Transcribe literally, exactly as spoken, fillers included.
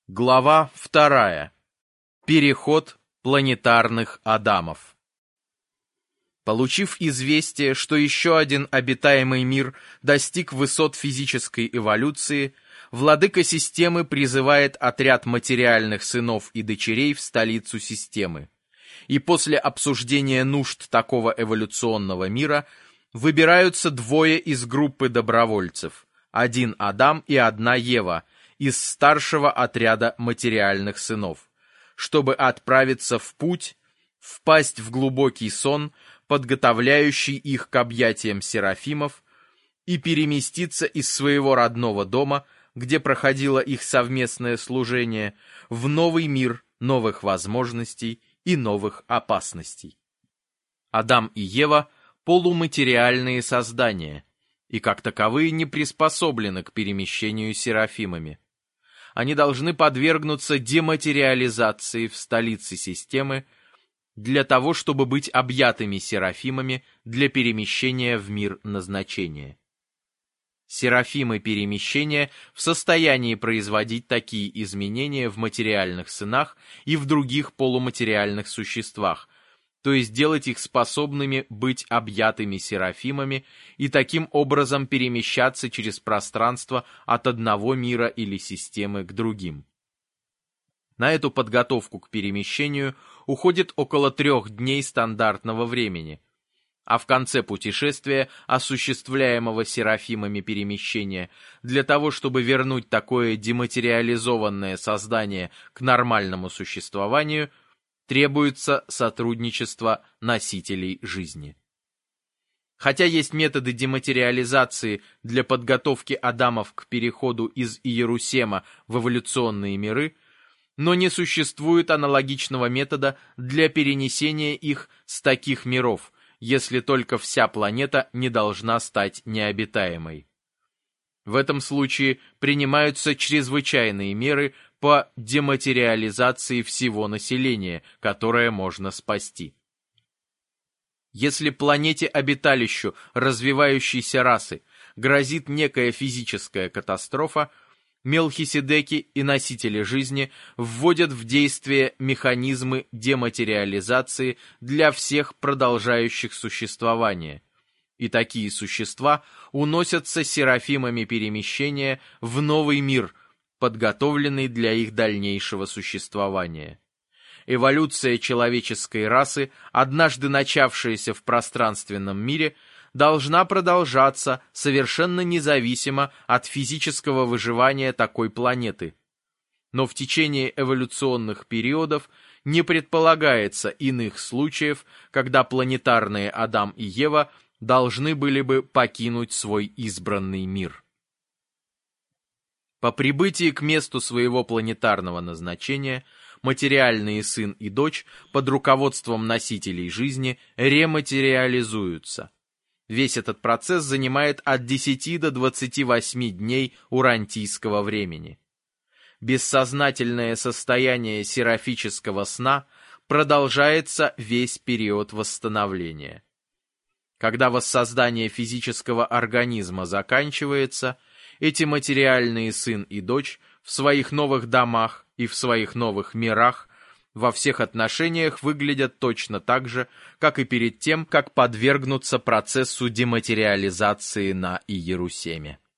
Глава вторая. Переход планетарных Адамов. Получив известие, что еще один обитаемый мир достиг высот физической эволюции, владыка системы призывает отряд материальных сынов и дочерей в столицу системы. И после обсуждения нужд такого эволюционного мира выбираются двое из группы добровольцев, один Адам и одна Ева, из старшего отряда материальных сынов, чтобы отправиться в путь, впасть в глубокий сон, подготовляющий их к объятиям серафимов, и переместиться из своего родного дома, где проходило их совместное служение, в новый мир новых возможностей и новых опасностей. Адам и Ева – полуматериальные создания, и как таковые не приспособлены к перемещению серафимами. Они должны подвергнуться дематериализации в столице системы для того, чтобы быть объятыми серафимами для перемещения в мир назначения. Серафимы перемещения в состоянии производить такие изменения в материальных сынах и в других полуматериальных существах, то есть делать их способными быть объятыми серафимами и таким образом перемещаться через пространство от одного мира или системы к другим. На эту подготовку к перемещению уходит около трех дней стандартного времени, а в конце путешествия, осуществляемого серафимами перемещения, для того, чтобы вернуть такое дематериализованное создание к нормальному существованию, требуется сотрудничество носителей жизни. Хотя есть методы дематериализации для подготовки Адамов к переходу из Иерусема в эволюционные миры, но не существует аналогичного метода для перенесения их с таких миров, если только вся планета не должна стать необитаемой. В этом случае принимаются чрезвычайные меры по дематериализации всего населения, которое можно спасти. Если планете-обиталищу развивающейся расы грозит некая физическая катастрофа, Мелхиседеки и носители жизни вводят в действие механизмы дематериализации для всех продолжающих существование, и такие существа уносятся серафимами перемещения в новый мир, подготовленный для их дальнейшего существования. Эволюция человеческой расы, однажды начавшаяся в пространственном мире, должна продолжаться совершенно независимо от физического выживания такой планеты. Но в течение эволюционных периодов не предполагается иных случаев, когда планетарные Адам и Ева должны были бы покинуть свой избранный мир. По прибытии к месту своего планетарного назначения материальные сын и дочь под руководством носителей жизни рематериализуются. Весь этот процесс занимает от десяти до двадцати восьми дней урантийского времени. Бессознательное состояние серафического сна продолжается весь период восстановления. Когда воссоздание физического организма заканчивается, эти материальные сын и дочь в своих новых домах и в своих новых мирах во всех отношениях выглядят точно так же, как и перед тем, как подвергнуться процессу дематериализации на Иерусеме.